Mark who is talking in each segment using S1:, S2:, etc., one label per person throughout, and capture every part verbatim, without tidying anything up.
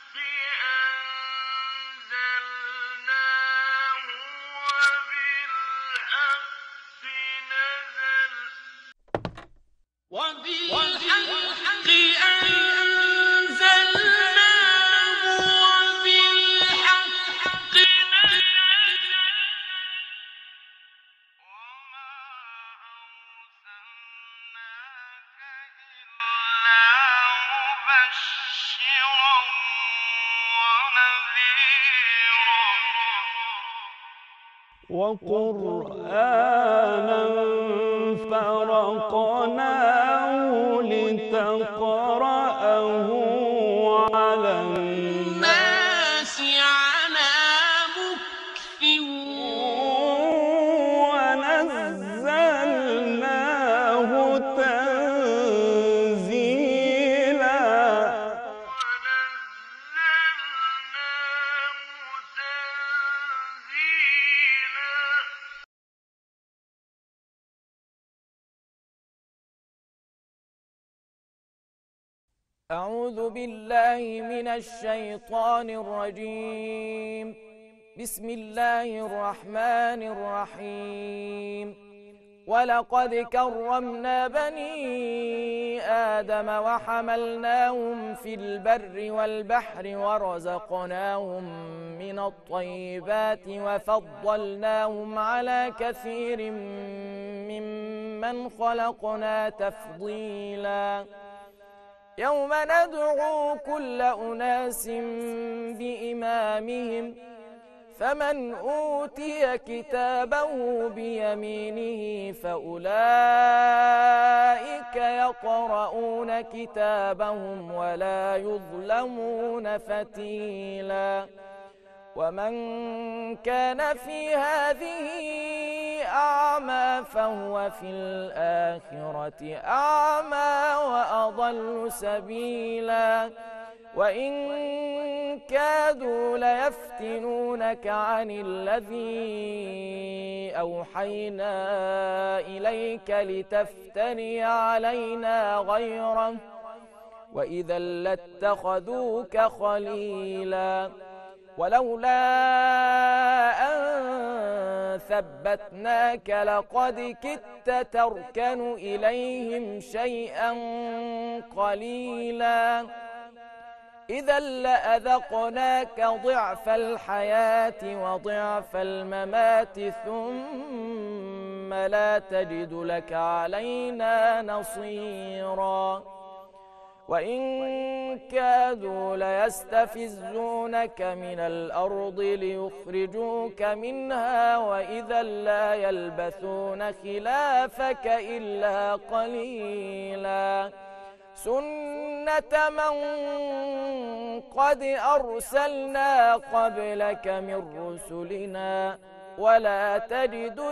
S1: أنزلناه وبالحق نزل وبالحق أنزلناه وبالحق نزل وما أرسلناك إلا مبشرا ونذيرا
S2: وقرآنا فرقناه لتقرأه على الناس
S1: على مكث
S2: ونزلناه تنزيلا
S1: ونزلناه تنزيلا
S3: أعوذ بالله من الشيطان الرجيم. بسم الله الرحمن الرحيم. ولقد كرمنا بني آدم وحملناهم في البر والبحر ورزقناهم من الطيبات وفضلناهم على كثير ممن خلقنا تفضيلا. يوم ندعو كل أناس بإمامهم فمن أوتي كتابه بيمينه فأولئك يقرؤون كتابهم ولا يظلمون فتيلا. ومن كان في هذه أعمى فهو في الآخرة أعمى وأضل سبيلا. وإن كادوا ليفتنونك عن الذي أوحينا إليك لتفتري علينا غيره وإذا لاتخذوك خليلا. ولولا أن ثبتناك لقد كدت تركن إليهم شيئا قليلا. إذا لأذقناك ضعف الحياة وضعف الممات ثم لا تجد لك علينا نصيرا. وإن كادوا ليستفزونك من الأرض ليخرجوك منها وإذا لا يلبثون خلافك إلا قليلا. سنة من قد أرسلنا قبلك من رسلنا ولا تجد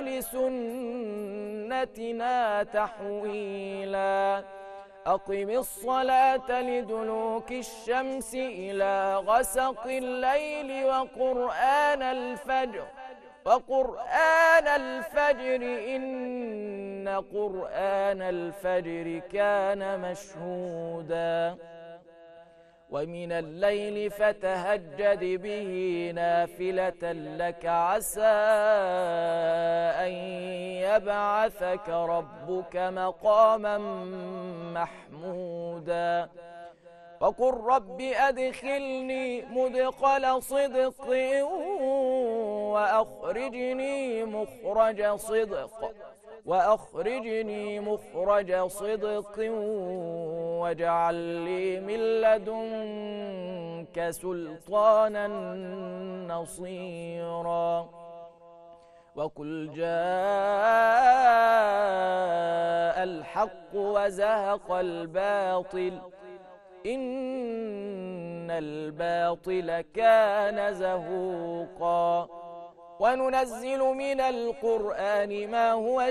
S3: لسنتنا تحويلا. أقم الصلاة لدلوك الشمس إلى غسق الليل وقرآن الفجر وقرآن الفجر إن قرآن الفجر كان مشهودا. ومن الليل فتهجد به نافلة لك عسى أن يبعثك ربك مقاما محمودا. وقل رب أدخلني مدخل صدق وأخرجني مخرج صدق وأخرجني مخرج صدق واجعل لي من لدنك سلطانا نصيرا. وقل جاء الحق وزهق الباطل إن الباطل كان زهوقا. وننزل من القرآن ما هو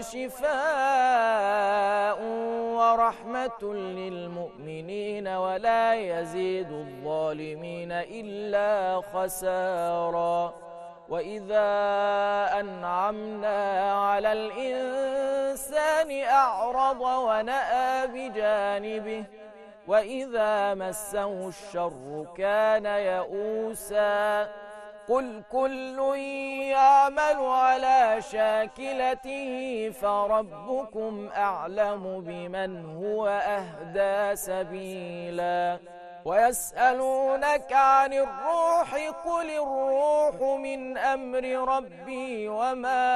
S3: شفاء ورحمة للمؤمنين ولا يزيد الظالمين إلا خسارا. وإذا أنعمنا على الإنسان أعرض ونأى بجانبه وإذا مسه الشر كان يئوسا قل كل يعمل على شاكلته فربكم أعلم بمن هو أهدى سبيلا ويسألونك عن الروح قل الروح من أمر ربي وما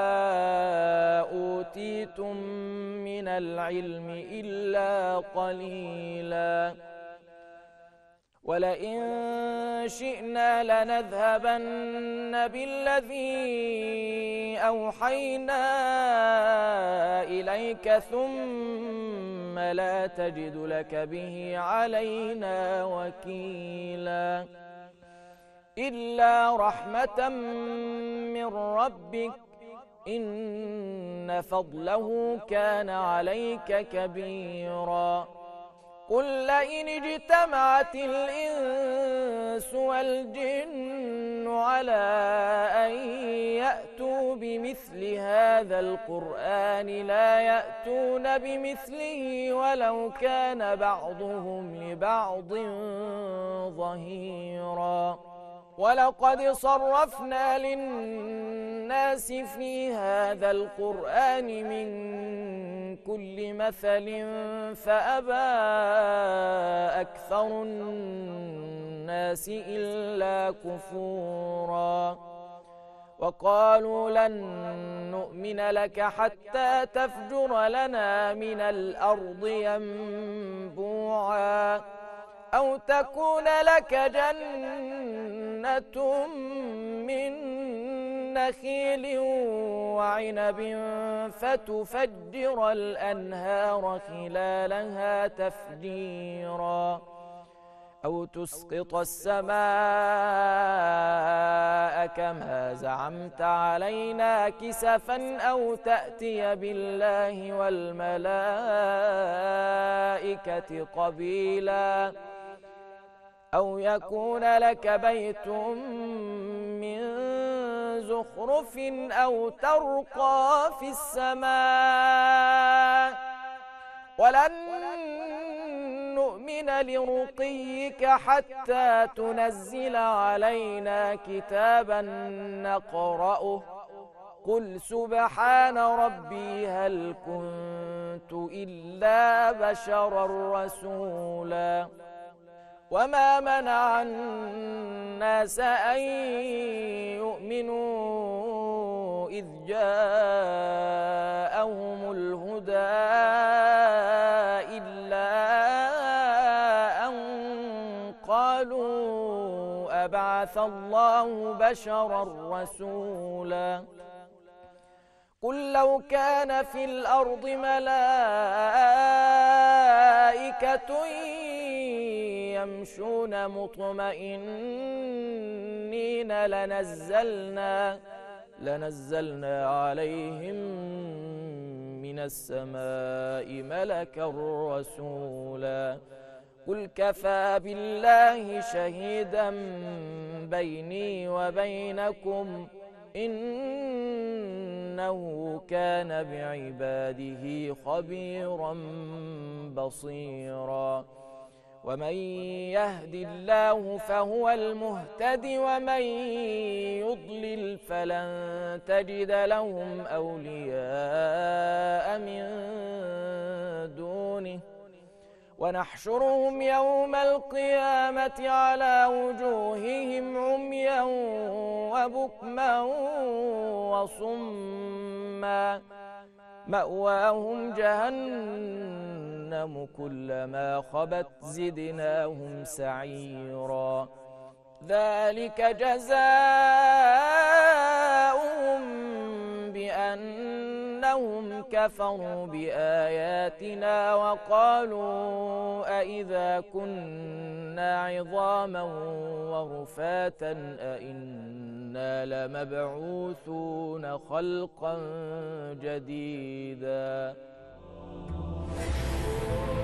S3: أوتيتم من العلم إلا قليلا ولئن شئنا لنذهبن بالذي أوحينا إليك ثم لا تجد لك به علينا وكيلا إلا رحمة من ربك إن فضله كان عليك كبيرا قل لئن اجتمعت الإنس والجن على أن يأتوا بمثل هذا القرآن لا يأتون بمثله ولو كان بعضهم لبعض ظهيرا ولقد صرفنا للناس في هذا القرآن من كل مثل فأبى أكثر الناس إلا كفورا وقالوا لن نؤمن لك حتى تفجر لنا من الأرض ينبوعا أو تكون لك جنة من نخيل وعنب فتفجر الأنهار خلالها تفجيرا أو تسقط السماء كما زعمت علينا كسفا أو تأتي بالله والملائكة قبيلا أو يكون لك بيت من زخرف أو ترقى في السماء ولن نؤمن لرقيك حتى تنزل علينا كتابا نقرأه قل سبحان ربي هل كنت إلا بشرا رسولا وما منع الناس أن يؤمنوا إذ جاءهم الهدى إلا أن قالوا أبعث الله بشرا رسولا قل لو كان في الأرض ملائكة يمشون مطمئنين لنزلنا لنزلنا عليهم من السماء ملكا رسولا قل كفى بالله شهيدا بيني وبينكم إنه كان بعباده خبيرا بصيرا ومن يهد الله فهو المهتد ومن يضلل فلن تجد لهم أولياء من دونه ونحشرهم يوم القيامة على وجوههم عميا وبكما وصما مأواهم جهنم كلما خبت زدناهم سعيرا ذلك جزاؤهم بأنهم كفروا بآياتنا وقالوا أئذا كنا عظاما ورفاتا أئنا لمبعوثون خلقا جديدا